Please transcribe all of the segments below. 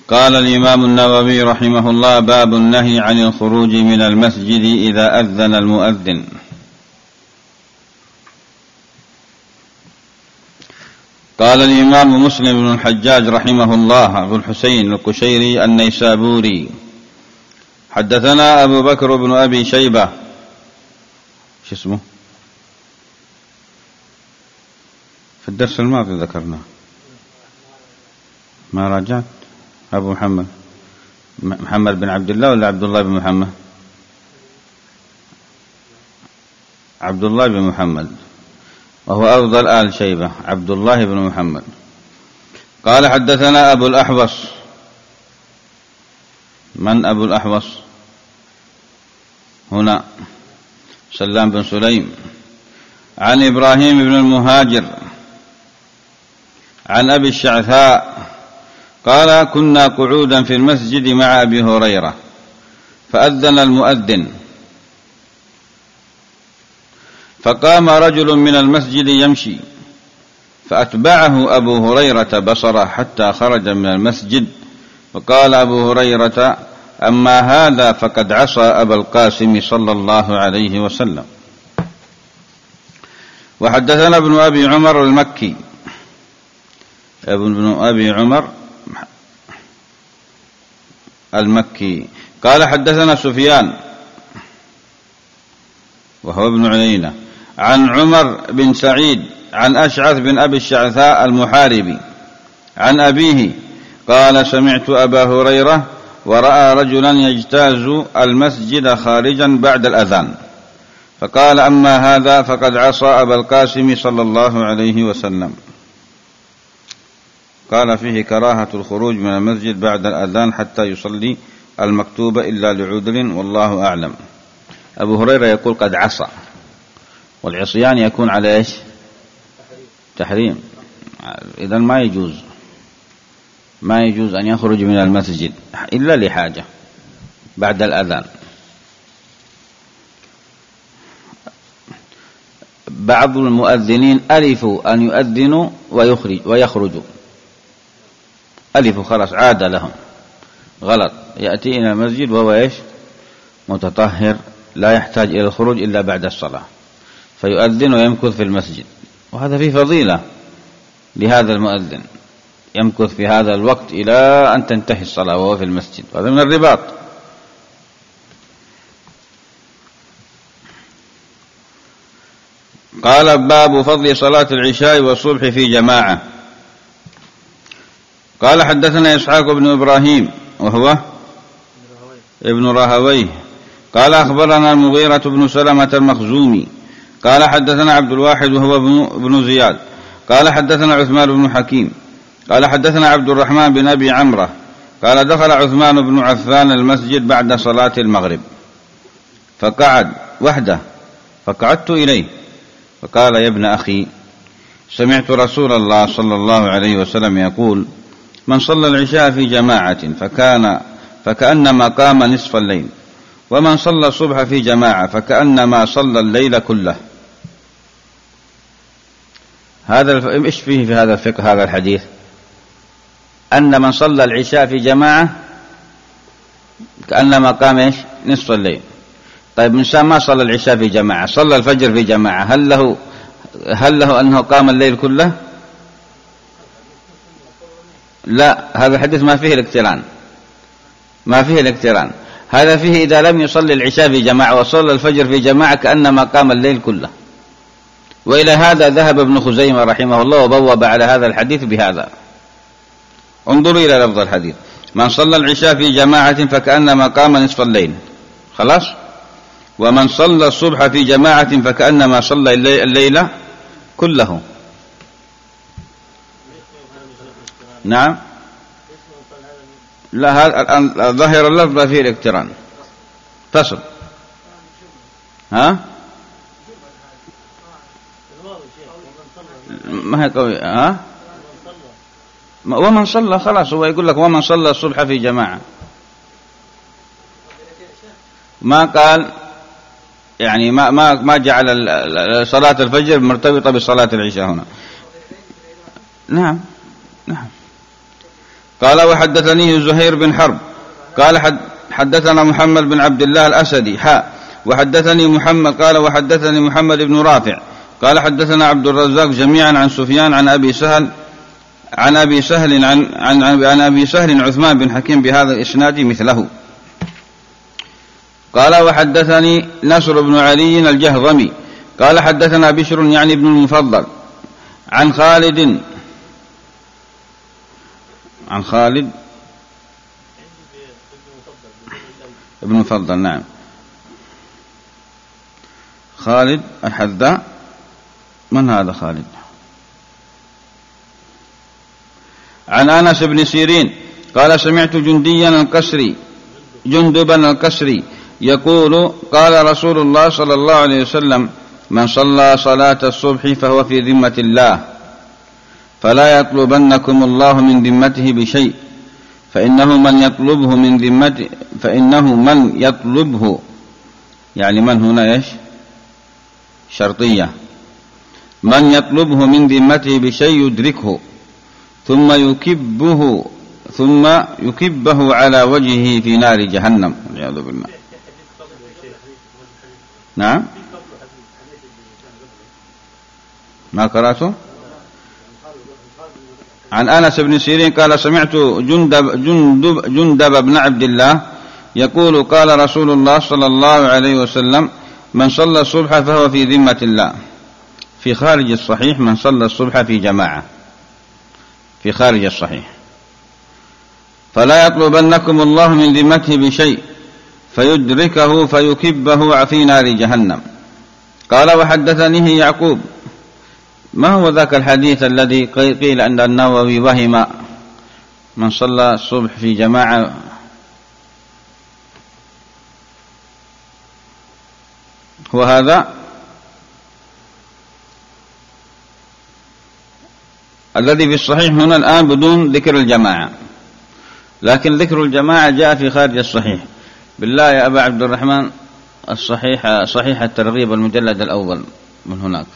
قال الإمام النووي رحمه الله: باب النهي عن الخروج من المسجد إذا أذن المؤذن. قال الإمام مسلم بن الحجاج رحمه الله أبو الحسين القشيري النيسابوري: حدثنا أبو بكر بن أبي شيبة، شو اسمه؟ في الدرس الماضي ذكرناه، ما راجعت. أبو محمد بن عبد الله ولا عبد الله بن محمد؟ عبد الله بن محمد، وهو أفضل آل شيبة، عبد الله بن محمد. قال: حدثنا أبو الأحوص. من أبو الأحوص هنا؟ سلام بن سليم. عن إبراهيم بن المهاجر عن أبي الشعثاء قال: كنا قعودا في المسجد مع أبي هريرة فأذن المؤذن، فقام رجل من المسجد يمشي، فأتبعه أبو هريرة بصره حتى خرج من المسجد، فقال أبو هريرة: أما هذا فقد عصى أبا القاسم صلى الله عليه وسلم. وحدثنا ابن أبي عمر المكي، ابن أبي عمر المكي قال: حدثنا سفيان وهو ابن عيينة عن عمر بن سعيد عن أشعث بن أبي الشعثاء المحاربي عن أبيه قال: سمعت أبا هريرة ورأى رجلا يجتاز المسجد خارجا بعد الأذان، فقال: أما هذا فقد عصى أبا القاسم صلى الله عليه وسلم. قال: فيه كراهة الخروج من المسجد بعد الأذان حتى يصلي المكتوبة إلا لعذر، والله أعلم. أبو هريرة يقول قد عصى، والعصيان يكون على إيش؟ تحريم. إذن ما يجوز أن يخرج من المسجد إلا لحاجة بعد الأذان. بعض المؤذنين ألفوا أن يؤذنوا ويخرجوا، ألفوا خلاص، عاد لهم، غلط. يأتي إلى المسجد وهو إيش؟ متطهر، لا يحتاج إلى الخروج إلا بعد الصلاة، فيؤذن ويمكث في المسجد، وهذا فيه فضيلة لهذا المؤذن، يمكث في هذا الوقت إلى أن تنتهي الصلاة وهو في المسجد، هذا من الرباط. قال: باب فضل صلاة العشاء والصبح في جماعة. قال: حدثنا إسحاق بن إبراهيم وهو ابن راهويه قال: أخبرنا المغيرة بن سلمة المخزومي قال: حدثنا عبد الواحد وهو ابن زياد قال: حدثنا عثمان بن حكيم قال: حدثنا عبد الرحمن بن أبي عمرة قال: دخل عثمان بن عفان المسجد بعد صلاة المغرب فقعد وحده، فقعدت إليه، فقال: يا ابن أخي، سمعت رسول الله صلى الله عليه وسلم يقول: من صلى العشاء في جماعة فكأنما قام نصف الليل، ومن صلى الصبح في جماعة فكأنما صلى الليل كله. هذا إيش فيه في هذا الفقه، هذا الحديث؟ أن من صلى العشاء في جماعة كأنما قام إيش؟ نصف الليل. طيب، من ما صلى العشاء في جماعة، صلى الفجر في جماعة، هل له أنه قام الليل كله؟ لا، هذا الحديث ما فيه الاقتران، هذا فيه إذا لم يصلي العشاء في جماعة وصلى الفجر في جماعة كأنما قام الليل كله. وإلى هذا ذهب ابن خزيمة رحمه الله وبوب على هذا الحديث بهذا. انظروا إلى لفظ الحديث: من صلى العشاء في جماعة فكأنما قام نصف الليل، خلاص. ومن صلى الصبح في جماعة فكأنما صلى الليل كله. نعم، لا، هذا ظاهر اللفظ فيه الاقتران. تصل ما هي قوي. ومن صلى، خلاص، هو يقول لك ومن صلى الصبح في جماعة، ما قال يعني ما جعل صلاة الفجر مرتبطة بصلاة العشاء هنا. نعم. قال وحدثني زهير بن حرب قال حدثنا محمد بن عبد الله الأسدي وحدثني محمد قال وحدثني محمد بن رافع قال حدثنا عبد الرزاق جميعا عن سفيان عن أبي سهل عن أبي سهل عثمان بن حكيم بهذا الإسناد مثله. قال وحدثني نصر بن علي الجهضمي قال حدثنا بشر يعني ابن المفضل عن خالد ابن المفضل، نعم، خالد الحذاء. من هذا خالد؟ عن أنس بن سيرين قال سمعت جندبا الكسري يقول قال رسول الله صلى الله عليه وسلم من صلى صلاة الصبح فهو في ذمة الله فلا يطلبنكم الله من ذمته بشيء فإنه من يطلبه يعني من هنا إيش شرطية، من يطلبه من ذمته بشيء يدركه ثم يكبه على وجهه في نار جهنم والعياذ بالله. نعم، ما قرأته. عن أنس بن سيرين قال سمعت جندب بن عبد الله يقول قال رسول الله صلى الله عليه وسلم من صلى الصبح فهو في ذمة الله. في خارج الصحيح من صلى الصبح في جماعة، في خارج الصحيح. فلا يطلبنكم الله من ذمته بشيء فيدركه فيكبه في نار جهنم. قال وحدثنيه يعقوب. ما هو ذاك الحديث الذي قيل أن النووي وهم من صلى الصبح في جماعة؟ هو هذا الذي في الصحيح هنا الآن بدون ذكر الجماعة، لكن ذكر الجماعة جاء في خارج الصحيح. بالله يا أبا عبد الرحمن صحيح الترغيب المجلد الأول من هناك.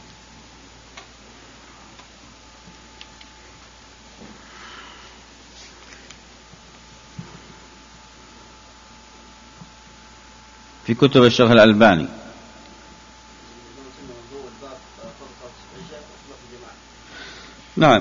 في كتب الشيخ الألباني. نعم.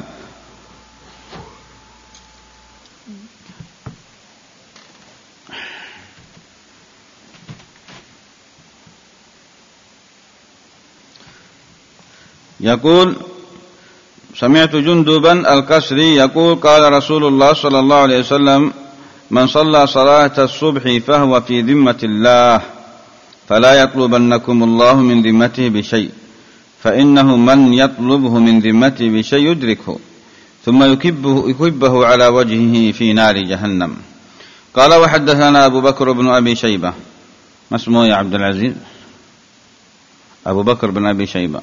يقول سمعت جندبا الكسري يقول قال رسول الله صلى الله عليه وسلم من صلى صلاة الصبح فهو في ذمة الله فلا يطلبنكم الله من ذمته بشيء فإنه من يطلبه من ذمته بشيء يدركه ثم يكبه على وجهه في نار جهنم. قال وحدثنا أبو بكر بن أبي شيبة. ما اسمه يا عبد العزيز؟ أبو بكر بن أبي شيبة.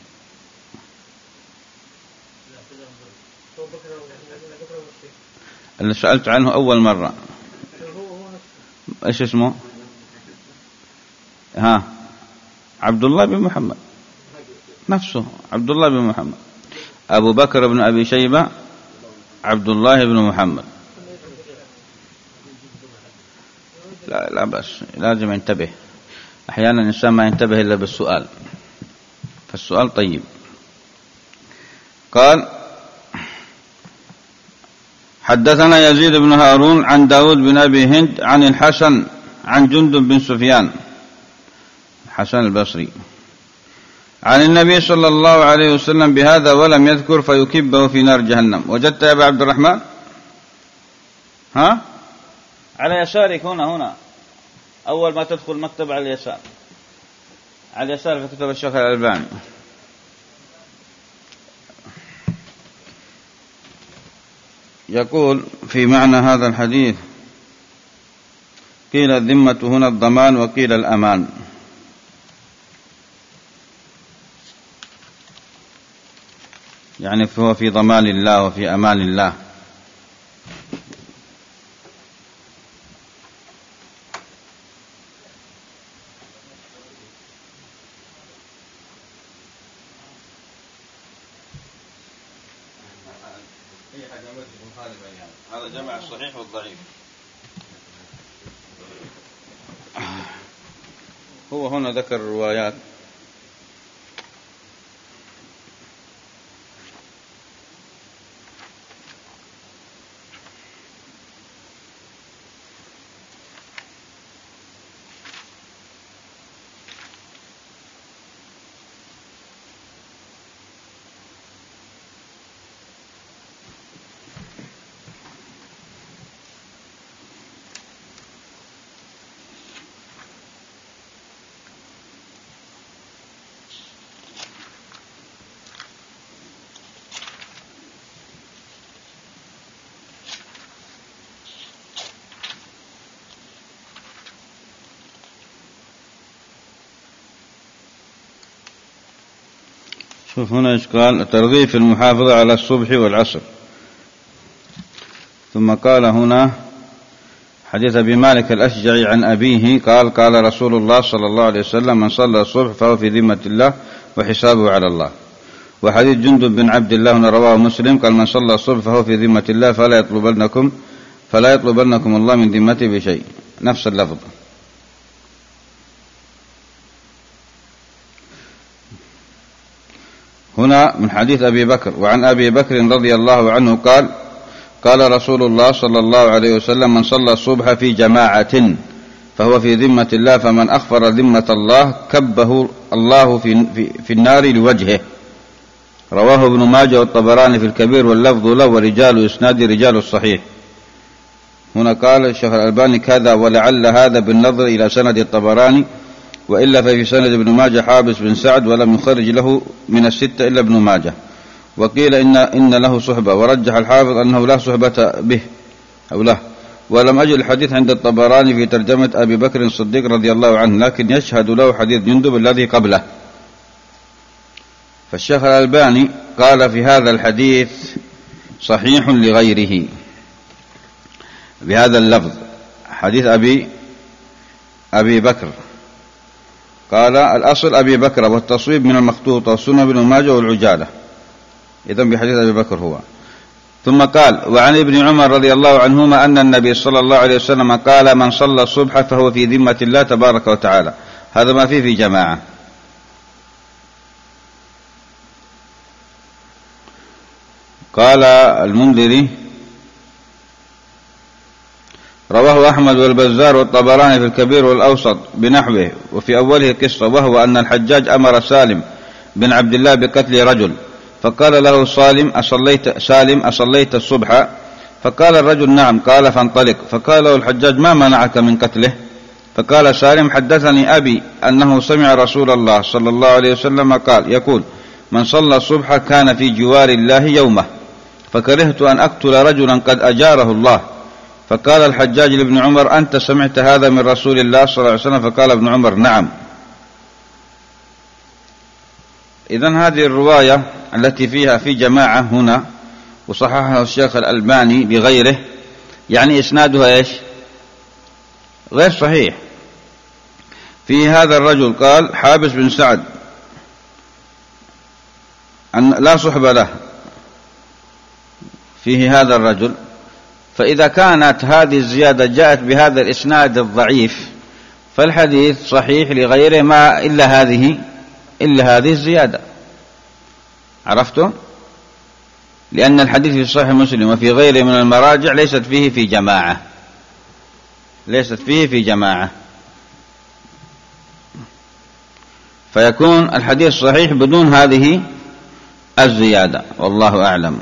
اللي سألت عنه أول مرة إيش اسمه؟ عبد الله بن محمد نفسه، عبد الله بن محمد. أبو بكر بن أبي شيبة عبد الله بن محمد. لا بس لازم ينتبه، أحيانا الإنسان ما ينتبه إلا بالسؤال، فالسؤال طيب. قال حدثنا يزيد بن هارون عن داود بن أبي هند عن الحسن عن جندب بن سفيان حسن البصري عن النبي صلى الله عليه وسلم بهذا ولم يذكر فيكبه في نار جهنم. وجدت يا أبا عبد الرحمن؟ على يسارك هنا أول ما تدخل مكتب على اليسار، على اليسار في كتب الشيخ الألباني. يقول في معنى هذا الحديث قيل الذمة هنا الضمان وقيل الأمان. يعني فهو في ضمان الله وفي أمان الله. هذا جمع الصحيح والضعيف. هو هنا ذكر الروايات. شوف هنا إشكال الترغيب في المحافظة على الصبح والعصر. ثم قال هنا حديث أبي مالك الأشجعي عن أبيه قال قال رسول الله صلى الله عليه وسلم من صلى الصبح فهو في ذمة الله وحسابه على الله. وحديث جندب بن عبد الله رواه مسلم قال من صلى الصبح فهو في ذمة الله فلا يطلبنكم الله من ذمته بشيء. نفس اللفظ. هنا من حديث أبي بكر وعن أبي بكر رضي الله عنه قال قال رسول الله صلى الله عليه وسلم من صلى الصبح في جماعة فهو في ذمة الله فمن أخفر ذمة الله كبه الله في النار لوجهه. رواه ابن ماجه والطبراني في الكبير واللفظ له ورجال إسناد رجال الصحيح. هنا قال الشيخ الألباني كذا ولعل هذا بالنظر إلى سند الطبراني وإلا ففي سند ابن ماجه حابس بن سعد ولم يخرج له من الستة إلا ابن ماجه. وقيل إن له صحبة ورجح الحافظ أنه لا صحبة به أو له. ولم أجد الحديث عند الطبراني في ترجمة أبي بكر الصديق رضي الله عنه لكن يشهد له حديث جندب الذي قبله. فالشيخ الألباني قال في هذا الحديث صحيح لغيره بهذا اللفظ حديث أبي بكر. قال الأصل أبي بكر والتصويب من المخطوط والسنة ابن ماجه والعجالة. إذن بحديث أبي بكر هو. ثم قال وعن ابن عمر رضي الله عنهما أن النبي صلى الله عليه وسلم قال من صلى الصبح فهو في ذمة الله تبارك وتعالى. هذا ما فيه في جماعة. قال المنذري رواه أحمد والبزار والطبراني في الكبير والأوسط بنحوه وفي أوله قصة وهو أن الحجاج أمر سالم بن عبد الله بقتل رجل فقال له سالم أصليت الصبح؟ فقال الرجل نعم. قال فانطلق. فقال له الحجاج ما منعك من قتله؟ فقال سالم حدثني أبي أنه سمع رسول الله صلى الله عليه وسلم قال يقول من صلى الصبح كان في جوار الله يومه فكرهت أن أقتل رجلا قد أجاره الله. فقال الحجاج لابن عمر أنت سمعت هذا من رسول الله صلى الله عليه وسلم؟ فقال ابن عمر نعم. إذن هذه الرواية التي فيها في جماعة هنا وصححها الشيخ الألباني بغيره يعني إسنادها إيش؟ غير صحيح. في هذا الرجل قال حابس بن سعد أن لا صحبة له فيه هذا الرجل. فإذا كانت هذه الزيادة جاءت بهذا الإسناد الضعيف فالحديث صحيح لغيره ما إلا هذه الزيادة. عرفتم؟ لأن الحديث في صحيح مسلم وفي غيره من المراجع ليست فيه في جماعة فيكون الحديث صحيح بدون هذه الزيادة والله أعلم.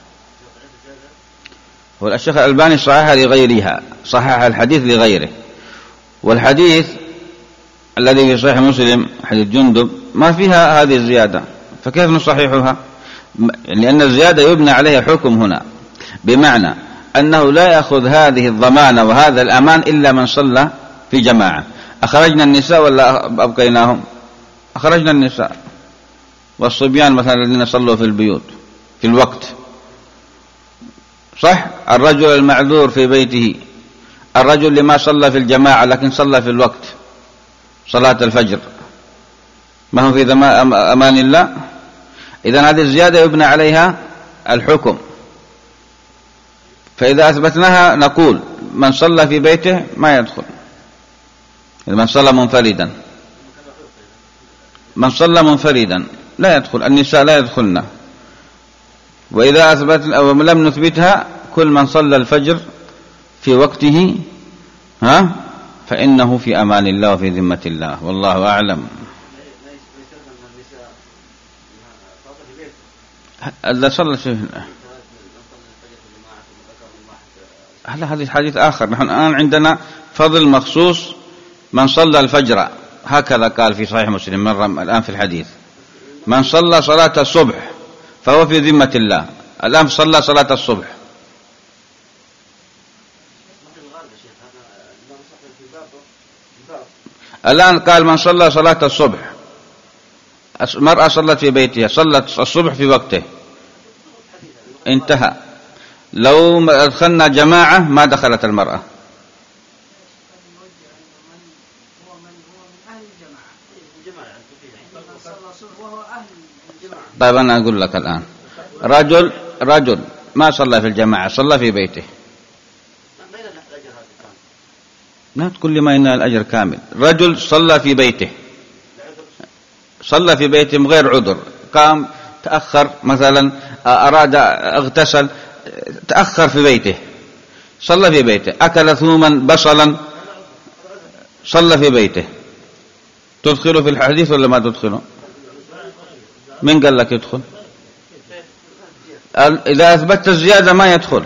والشيخ الألباني صحح الحديث لغيره والحديث الذي في صحيح مسلم حديث جندب ما فيها هذه الزيادة فكيف نصححها؟ لأن الزيادة يبنى عليها حكم هنا بمعنى أنه لا يأخذ هذه الضمانة وهذا الأمان إلا من صلى في جماعة. أخرجنا النساء ولا أبقيناهم؟ أخرجنا النساء والصبيان مثلا الذين صلوا في البيوت في الوقت صح. الرجل المعذور في بيته الرجل لما صلى في الجماعة لكن صلى في الوقت صلاة الفجر ما هو في أمان الله. إذن هذه الزيادة يبنى عليها الحكم فإذا أثبتناها نقول من صلى في بيته ما يدخل، من صلى منفردا، من صلى منفردا لا يدخل، النساء لا يدخلن. وإذا أثبت أو لم نثبتها كل من صلى الفجر في وقته فإنه في أمان الله وفي ذمة الله، والله أعلم. إذا صلى هذا حديث آخر. نحن الآن عندنا فضل مخصوص من صلى الفجر، هكذا قال في صحيح مسلم مرة الآن في الحديث، من صلى صلاة الصبح فهو في ذمة الله. الآن صلى صلاة الصبح، الآن قال من صلى صلاة الصبح، المرأة صلت في بيتها، صلت الصبح في وقته، انتهى. لو أدخلنا جماعة ما دخلت المرأة. طيب أنا أقول لك الآن، رجل ما صلى في الجماعة، صلى في بيته، لا تقول لي ما ينال الأجر كامل. رجل صلى في بيته، صلى في بيته من غير عذر، قام تأخر مثلا، أراد اغتسل تأخر في بيته، صلى في بيته، أكل ثوما بصلا، صلى في بيته، تدخله في الحديث ولا ما تدخله؟ من قال لك يدخل؟ إذا أثبتت الزيادة ما يدخل،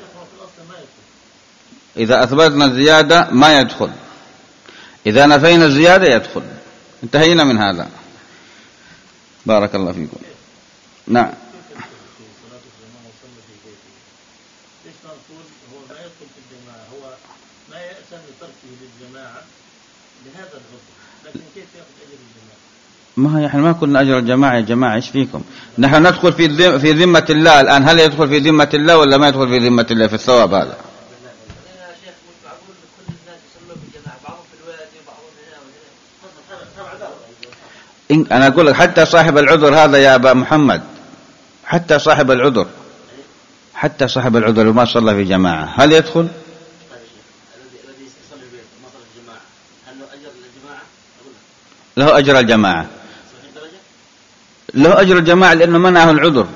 إذا أثبتنا الزيادة ما يدخل، إذا نفينا الزيادة يدخل. انتهينا من هذا. بارك الله فيكم. نعم. ما هي احنا ما كنا أجر الجماعة يا جماعة، ايش فيكم؟ نحن ندخل في ذمة الله الآن، هل يدخل في ذمة الله ولا ما يدخل في ذمة الله في الثواب هذا؟ أنا أقول لك حتى صاحب العذر هذا يا أبا محمد، حتى صاحب العذر، حتى صاحب العذر وما صلى في جماعة هل يدخل؟ الذي يصلي في بيته ما صلى في جماعة هل له أجر الجماعة؟ له أجر الجماعة، له أجر الجماعة لأنه منعه العذر،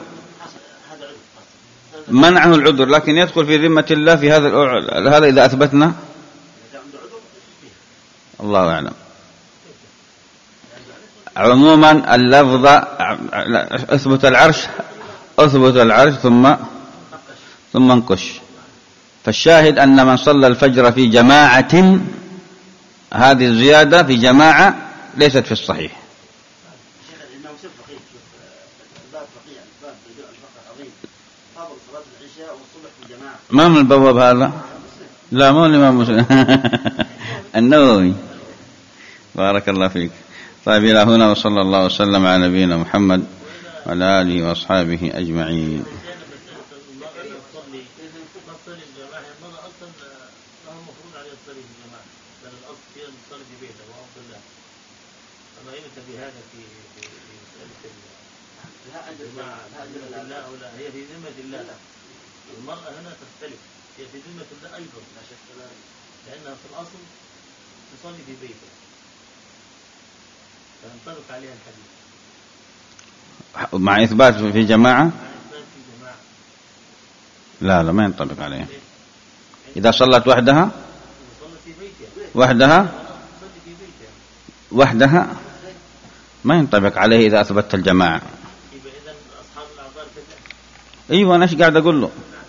منعه العذر، لكن يدخل في ذمة الله في هذا إذا أثبتنا. الله أعلم. عموما اللفظ اثبت العرش، اثبت العرش ثم انقش. فالشاهد أن من صلى الفجر في جماعة، هذه الزيادة في جماعة ليست في الصحيح. ما من البواب هذا؟ لا مو الإمام مسلم النووي. بارك الله فيك. طيب إلى هنا، وصلى الله وسلم على نبينا محمد وعلى آله وأصحابه أجمعين. هي في ذمة الله. المرأة هنا تختلف، هي في ذمة الله أيضا لا شك، لأنها في الأصل تصلي في بيتها، فينطبق عليها الحديث مع إثبات في جماعة. لا ما ينطبق عليها. إذا صلت وحدها ما ينطبق عليه إذا أثبتت الجماعة. إذا أصحاب الأعذار كذا. أيوة أنا إيش قاعد أقول له.